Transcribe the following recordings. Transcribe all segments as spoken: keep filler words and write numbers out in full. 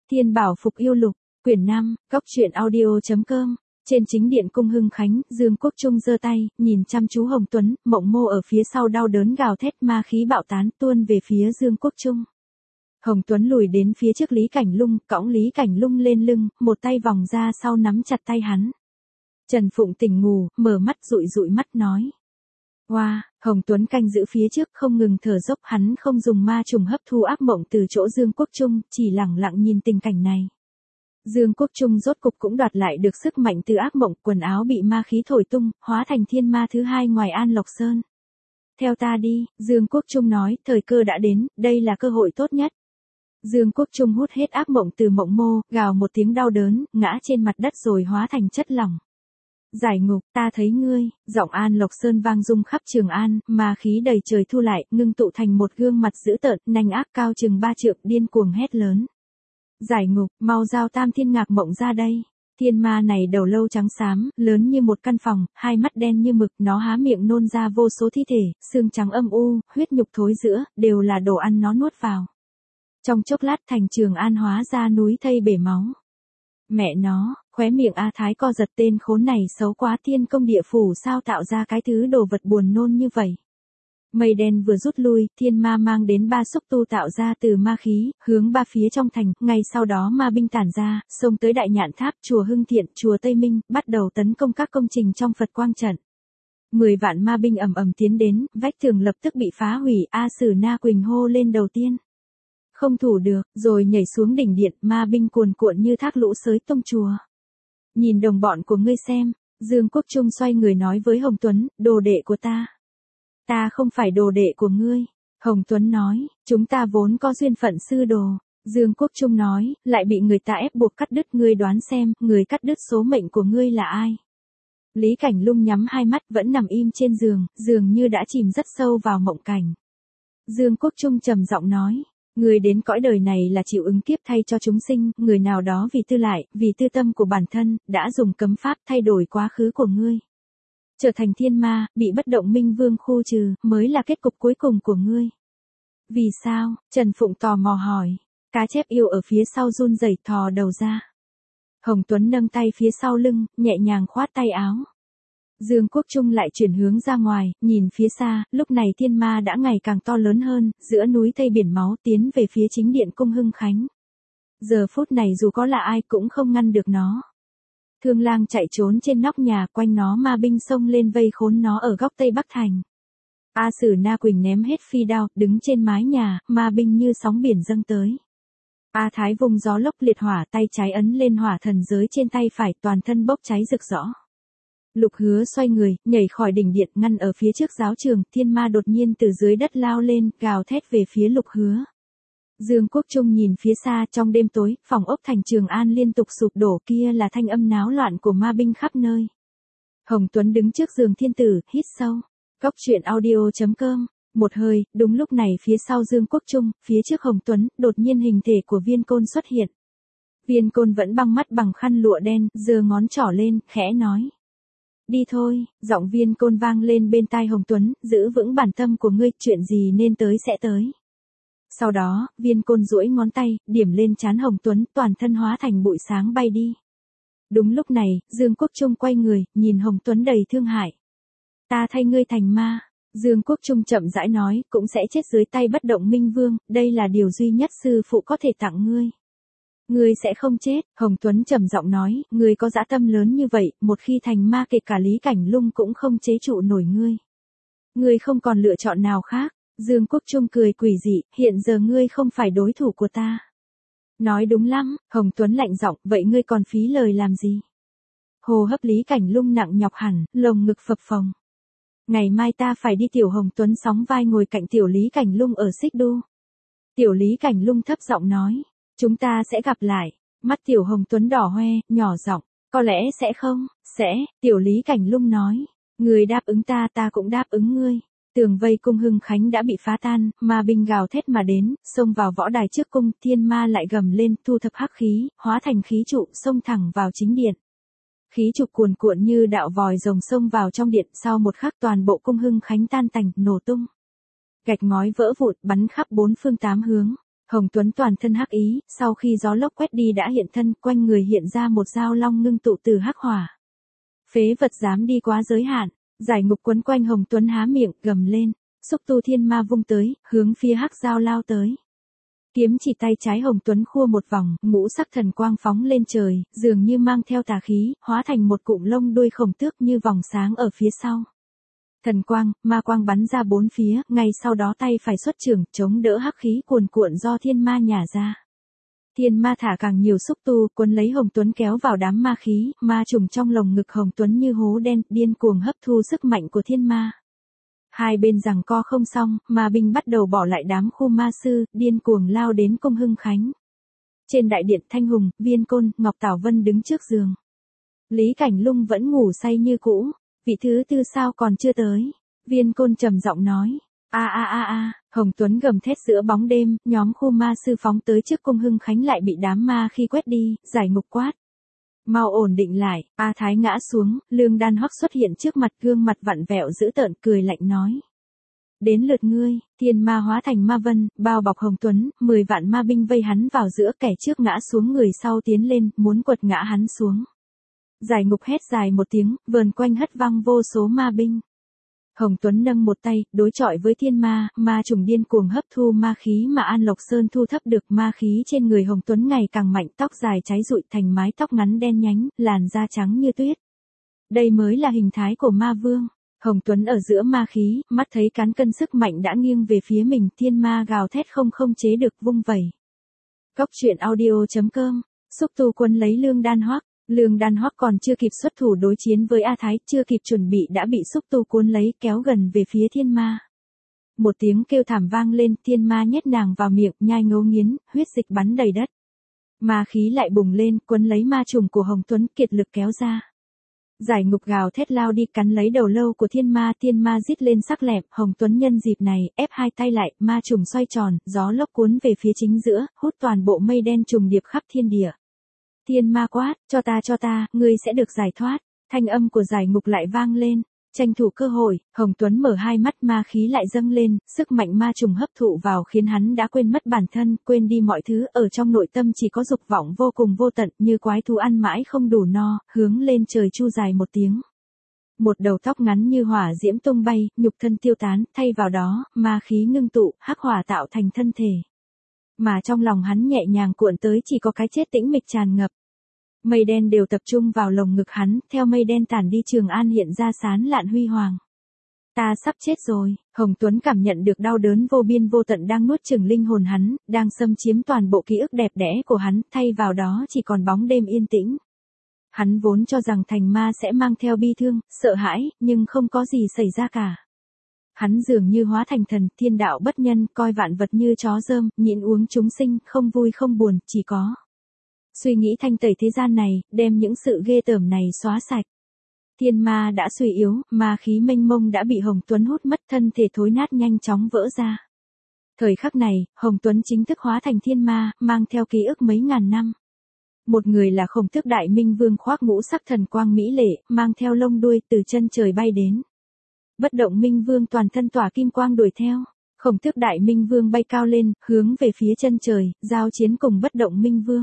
Thiên Bảo Phục Yêu Lục, quyển năm, góc truyện audio chấm com. Trên chính điện cung Hưng Khánh, Dương Quốc Trung giơ tay, nhìn chăm chú Hồng Tuấn, Mộng Mô ở phía sau đau đớn gào thét, ma khí bạo tán tuôn về phía Dương Quốc Trung. Hồng Tuấn lùi đến phía trước Lý Cảnh Lung, cõng Lý Cảnh Lung lên lưng, một tay vòng ra sau nắm chặt tay hắn. Trần Phụng tỉnh ngủ, mở mắt dụi dụi mắt nói. Hoa, wow, Hồng Tuấn canh giữ phía trước không ngừng thở dốc, hắn không dùng ma trùng hấp thu ác mộng từ chỗ Dương Quốc Trung, chỉ lẳng lặng nhìn tình cảnh này. Dương Quốc Trung rốt cục cũng đoạt lại được sức mạnh từ ác mộng, quần áo bị ma khí thổi tung, hóa thành thiên ma thứ hai ngoài An Lộc Sơn. Theo ta đi, Dương Quốc Trung nói, thời cơ đã đến, đây là cơ hội tốt nhất. Dương Quốc Trung hút hết ác mộng từ Mộng Mô, gào một tiếng đau đớn, ngã trên mặt đất rồi hóa thành chất lỏng. Giải ngục, ta thấy ngươi, giọng An Lộc Sơn vang rung khắp Trường An, ma khí đầy trời thu lại, ngưng tụ thành một gương mặt dữ tợn, nanh ác cao chừng ba trượng, điên cuồng hét lớn. Giải ngục, mau giao Tam Thiên Ngạc Mộng ra đây. Thiên ma này đầu lâu trắng xám, lớn như một căn phòng, hai mắt đen như mực, nó há miệng nôn ra vô số thi thể, xương trắng âm u, huyết nhục thối rữa, đều là đồ ăn nó nuốt vào. Trong chốc lát thành Trường An hóa ra núi thây bể máu. Mẹ nó, khóe miệng A Thái co giật, tên khốn này xấu quá, Thiên Công Địa Phủ sao tạo ra cái thứ đồ vật buồn nôn như vậy. Mây đen vừa rút lui, thiên ma mang đến ba xúc tu tạo ra từ ma khí, hướng ba phía trong thành, ngay sau đó ma binh tản ra, xông tới Đại Nhạn Tháp, chùa Hưng Thiện, chùa Tây Minh, bắt đầu tấn công các công trình trong Phật Quang Trận. Mười vạn ma binh ầm ầm tiến đến, vách tường lập tức bị phá hủy, A Sử Na Quỳnh hô lên đầu tiên. Không thủ được, rồi nhảy xuống đỉnh điện, ma binh cuồn cuộn như thác lũ xới tung chùa. Nhìn đồng bọn của ngươi xem, Dương Quốc Trung xoay người nói với Hồng Tuấn, đồ đệ của ta. Ta không phải đồ đệ của ngươi. Hồng Tuấn nói, chúng ta vốn có duyên phận sư đồ. Dương Quốc Trung nói, lại bị người ta ép buộc cắt đứt, ngươi đoán xem, người cắt đứt số mệnh của ngươi là ai? Lý Cảnh Lung nhắm hai mắt vẫn nằm im trên giường, dường như đã chìm rất sâu vào mộng cảnh. Dương Quốc Trung trầm giọng nói, người đến cõi đời này là chịu ứng kiếp thay cho chúng sinh, người nào đó vì tư lại, vì tư tâm của bản thân, đã dùng cấm pháp thay đổi quá khứ của ngươi. Trở thành thiên ma, bị bất động minh vương khu trừ, mới là kết cục cuối cùng của ngươi. Vì sao? Trần Phụng tò mò hỏi. Cá chép yêu ở phía sau run rẩy thò đầu ra. Hồng Tuấn nâng tay phía sau lưng, nhẹ nhàng khoát tay áo. Dương Quốc Trung lại chuyển hướng ra ngoài, nhìn phía xa, lúc này thiên ma đã ngày càng to lớn hơn, giữa núi thây biển máu tiến về phía chính điện cung Hưng Khánh. Giờ phút này dù có là ai cũng không ngăn được nó. Thương Lang chạy trốn trên nóc nhà, quanh nó ma binh xông lên vây khốn nó ở góc Tây Bắc Thành. A Sử Na Quỳnh ném hết phi đao, đứng trên mái nhà, ma binh như sóng biển dâng tới. A Thái vùng gió lốc liệt hỏa, tay trái ấn lên hỏa thần giới trên tay phải, toàn thân bốc cháy rực rõ. Lục Hứa xoay người, nhảy khỏi đỉnh điện, ngăn ở phía trước giáo trường, thiên ma đột nhiên từ dưới đất lao lên, gào thét về phía Lục Hứa. Dương Quốc Trung nhìn phía xa, trong đêm tối, phòng ốc thành Trường An liên tục sụp đổ, kia là thanh âm náo loạn của ma binh khắp nơi. Hồng Tuấn đứng trước giường thiên tử, hít sâu. Góc truyện audio chấm com. Một hơi, đúng lúc này phía sau Dương Quốc Trung, phía trước Hồng Tuấn, đột nhiên hình thể của Viên Côn xuất hiện. Viên Côn vẫn băng mắt bằng khăn lụa đen, giơ ngón trỏ lên, khẽ nói. Đi thôi, giọng Viên Côn vang lên bên tai Hồng Tuấn, giữ vững bản tâm của ngươi, chuyện gì nên tới sẽ tới. Sau đó, Viên Côn duỗi ngón tay, điểm lên trán Hồng Tuấn, toàn thân hóa thành bụi sáng bay đi. Đúng lúc này, Dương Quốc Trung quay người, nhìn Hồng Tuấn đầy thương hại. Ta thay ngươi thành ma. Dương Quốc Trung chậm rãi nói, cũng sẽ chết dưới tay bất động minh vương, đây là điều duy nhất sư phụ có thể tặng ngươi. Ngươi sẽ không chết, Hồng Tuấn trầm giọng nói, ngươi có dã tâm lớn như vậy, một khi thành ma kể cả Lý Cảnh Lung cũng không chế trụ nổi ngươi. Ngươi không còn lựa chọn nào khác. Dương Quốc Trung cười quỷ dị, hiện giờ ngươi không phải đối thủ của ta. Nói đúng lắm, Hồng Tuấn lạnh giọng, vậy ngươi còn phí lời làm gì? Hồ hấp Lý Cảnh Lung nặng nhọc hẳn, lồng ngực phập phồng. Ngày mai ta phải đi, Tiểu Hồng Tuấn sóng vai ngồi cạnh Tiểu Lý Cảnh Lung ở Xích Đu. Tiểu Lý Cảnh Lung thấp giọng nói, chúng ta sẽ gặp lại. Mắt Tiểu Hồng Tuấn đỏ hoe, nhỏ giọng, có lẽ sẽ không, sẽ, Tiểu Lý Cảnh Lung nói, người đáp ứng ta, ta cũng đáp ứng ngươi. Tường vây cung Hưng Khánh đã bị phá tan, ma binh gào thét mà đến, xông vào võ đài trước cung, thiên ma lại gầm lên, thu thập hắc khí, hóa thành khí trụ, xông thẳng vào chính điện. Khí trụ cuồn cuộn như đạo vòi rồng xông vào trong điện, sau một khắc toàn bộ cung Hưng Khánh tan tành, nổ tung. Gạch ngói vỡ vụn, bắn khắp bốn phương tám hướng. Hồng Tuấn toàn thân hắc ý, sau khi gió lốc quét đi đã hiện thân, quanh người hiện ra một dao long ngưng tụ từ hắc hỏa. Phế vật dám đi quá giới hạn, giải ngục quấn quanh Hồng Tuấn há miệng, gầm lên, xúc tu thiên ma vung tới, hướng phía hắc dao lao tới. Kiếm chỉ tay trái Hồng Tuấn khua một vòng, ngũ sắc thần quang phóng lên trời, dường như mang theo tà khí, hóa thành một cụm lông đuôi khổng tước như vòng sáng ở phía sau. Thần quang, ma quang bắn ra bốn phía, ngay sau đó tay phải xuất trường, chống đỡ hắc khí cuồn cuộn do thiên ma nhả ra. Thiên ma thả càng nhiều xúc tu, cuốn lấy Hồng Tuấn kéo vào đám ma khí, ma trùng trong lồng ngực Hồng Tuấn như hố đen, điên cuồng hấp thu sức mạnh của thiên ma. Hai bên giằng co không xong, ma binh bắt đầu bỏ lại đám khu ma sư, điên cuồng lao đến cung Hưng Khánh. Trên đại điện Thanh Hùng, Viên Côn, Ngọc Tảo Vân đứng trước giường. Lý Cảnh Lung vẫn ngủ say như cũ, vị thứ tư sao còn chưa tới. Viên Côn trầm giọng nói, a a a a, Hồng Tuấn gầm thét giữa bóng đêm, nhóm khu ma sư phóng tới trước cung Hưng Khánh lại bị đám ma khi quét đi, giải ngục quát. Mau ổn định lại, A Thái ngã xuống, Lương Đan Hoắc xuất hiện trước mặt, gương mặt vặn vẹo dữ tợn, cười lạnh nói. Đến lượt ngươi, thiên ma hóa thành ma vân, bao bọc Hồng Tuấn, mười vạn ma binh vây hắn vào giữa, kẻ trước ngã xuống người sau tiến lên, muốn quật ngã hắn xuống. Giải ngục hét dài một tiếng, vờn quanh hất văng vô số ma binh. Hồng Tuấn nâng một tay, đối chọi với thiên ma, ma trùng điên cuồng hấp thu ma khí mà An Lộc Sơn thu thấp được, ma khí trên người Hồng Tuấn ngày càng mạnh, tóc dài cháy rụi thành mái tóc ngắn đen nhánh, làn da trắng như tuyết. Đây mới là hình thái của ma vương. Hồng Tuấn ở giữa ma khí, mắt thấy cán cân sức mạnh đã nghiêng về phía mình, thiên ma gào thét không không chế được vung vẩy. Cốc truyện audio chấm com, xúc tu quân lấy Lương Đan Hoắc. Lương Đan Hoắc còn chưa kịp xuất thủ đối chiến với A Thái, chưa kịp chuẩn bị đã bị xúc tu cuốn lấy, kéo gần về phía thiên ma. Một tiếng kêu thảm vang lên, thiên ma nhét nàng vào miệng, nhai ngấu nghiến, huyết dịch bắn đầy đất. Ma khí lại bùng lên, cuốn lấy ma trùng của Hồng Tuấn, kiệt lực kéo ra. Giải ngục gào thét lao đi, cắn lấy đầu lâu của thiên ma, thiên ma rít lên sắc lẹm, Hồng Tuấn nhân dịp này, ép hai tay lại, ma trùng xoay tròn, gió lốc cuốn về phía chính giữa, hút toàn bộ mây đen trùng điệp khắp thiên địa. Thiên ma quát, cho ta cho ta, ngươi sẽ được giải thoát. Thanh âm của giải ngục lại vang lên. Tranh thủ cơ hội, Hồng Tuấn mở hai mắt, ma khí lại dâng lên, sức mạnh ma trùng hấp thụ vào khiến hắn đã quên mất bản thân, quên đi mọi thứ, ở trong nội tâm chỉ có dục vọng vô cùng vô tận, như quái thú ăn mãi không đủ no, hướng lên trời chu dài một tiếng. Một đầu tóc ngắn như hỏa diễm tung bay, nhục thân tiêu tán, thay vào đó, ma khí ngưng tụ, hắc hỏa tạo thành thân thể. Mà trong lòng hắn nhẹ nhàng cuộn tới chỉ có cái chết tĩnh mịch tràn ngập. Mây đen đều tập trung vào lồng ngực hắn, theo mây đen tản đi Trường An hiện ra sán lạn huy hoàng. Ta sắp chết rồi, Hồng Tuấn cảm nhận được đau đớn vô biên vô tận đang nuốt chửng linh hồn hắn, đang xâm chiếm toàn bộ ký ức đẹp đẽ của hắn, thay vào đó chỉ còn bóng đêm yên tĩnh. Hắn vốn cho rằng thành ma sẽ mang theo bi thương, sợ hãi, nhưng không có gì xảy ra cả. Hắn dường như hóa thành thần, thiên đạo bất nhân, coi vạn vật như chó dơm, nhịn uống chúng sinh, không vui không buồn, chỉ có suy nghĩ thanh tẩy thế gian này, đem những sự ghê tởm này xóa sạch. Thiên ma đã suy yếu, ma khí mênh mông đã bị Hồng Tuấn hút mất, thân thể thối nát nhanh chóng vỡ ra. Thời khắc này, Hồng Tuấn chính thức hóa thành thiên ma, mang theo ký ức mấy ngàn năm. Một người là Khổng Tước Đại Minh Vương khoác ngũ sắc thần quang mỹ lệ, mang theo lông đuôi từ chân trời bay đến. Bất Động Minh Vương toàn thân tỏa kim quang đuổi theo. Khổng Tước Đại Minh Vương bay cao lên, hướng về phía chân trời, giao chiến cùng Bất Động Minh Vương.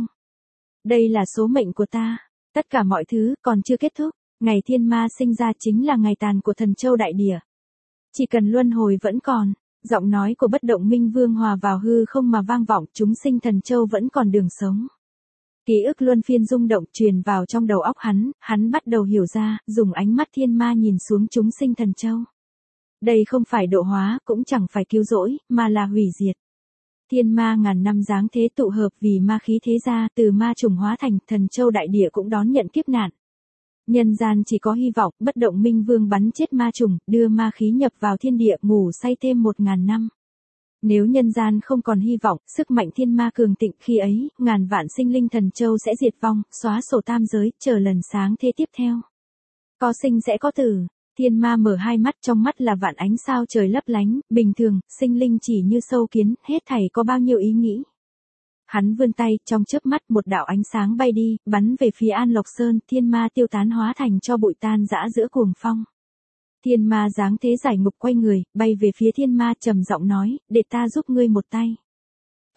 Đây là số mệnh của ta. Tất cả mọi thứ còn chưa kết thúc. Ngày thiên ma sinh ra chính là ngày tàn của Thần Châu Đại Địa. Chỉ cần luân hồi vẫn còn. Giọng nói của Bất Động Minh Vương hòa vào hư không mà vang vọng, chúng sinh Thần Châu vẫn còn đường sống. Ký ức luân phiên rung động truyền vào trong đầu óc hắn, hắn bắt đầu hiểu ra, dùng ánh mắt thiên ma nhìn xuống chúng sinh Thần Châu. Đây không phải độ hóa, cũng chẳng phải cứu rỗi, mà là hủy diệt. Thiên ma ngàn năm giáng thế tụ hợp vì ma khí thế gia, từ ma trùng hóa thành, Thần Châu Đại Địa cũng đón nhận kiếp nạn. Nhân gian chỉ có hy vọng, Bất Động Minh Vương bắn chết ma trùng, đưa ma khí nhập vào thiên địa, ngủ say thêm một ngàn năm. Nếu nhân gian không còn hy vọng, sức mạnh thiên ma cường tịnh, khi ấy, ngàn vạn sinh linh Thần Châu sẽ diệt vong, xóa sổ tam giới, chờ lần sáng thế tiếp theo. Có sinh sẽ có tử. Thiên ma mở hai mắt, trong mắt là vạn ánh sao trời lấp lánh, bình thường, sinh linh chỉ như sâu kiến, hết thảy có bao nhiêu ý nghĩ. Hắn vươn tay, trong chớp mắt một đạo ánh sáng bay đi, bắn về phía An Lộc Sơn, thiên ma tiêu tán hóa thành cho bụi tan rã giữa cuồng phong. Thiên ma giáng thế giải ngục quay người, bay về phía thiên ma trầm giọng nói, để ta giúp ngươi một tay.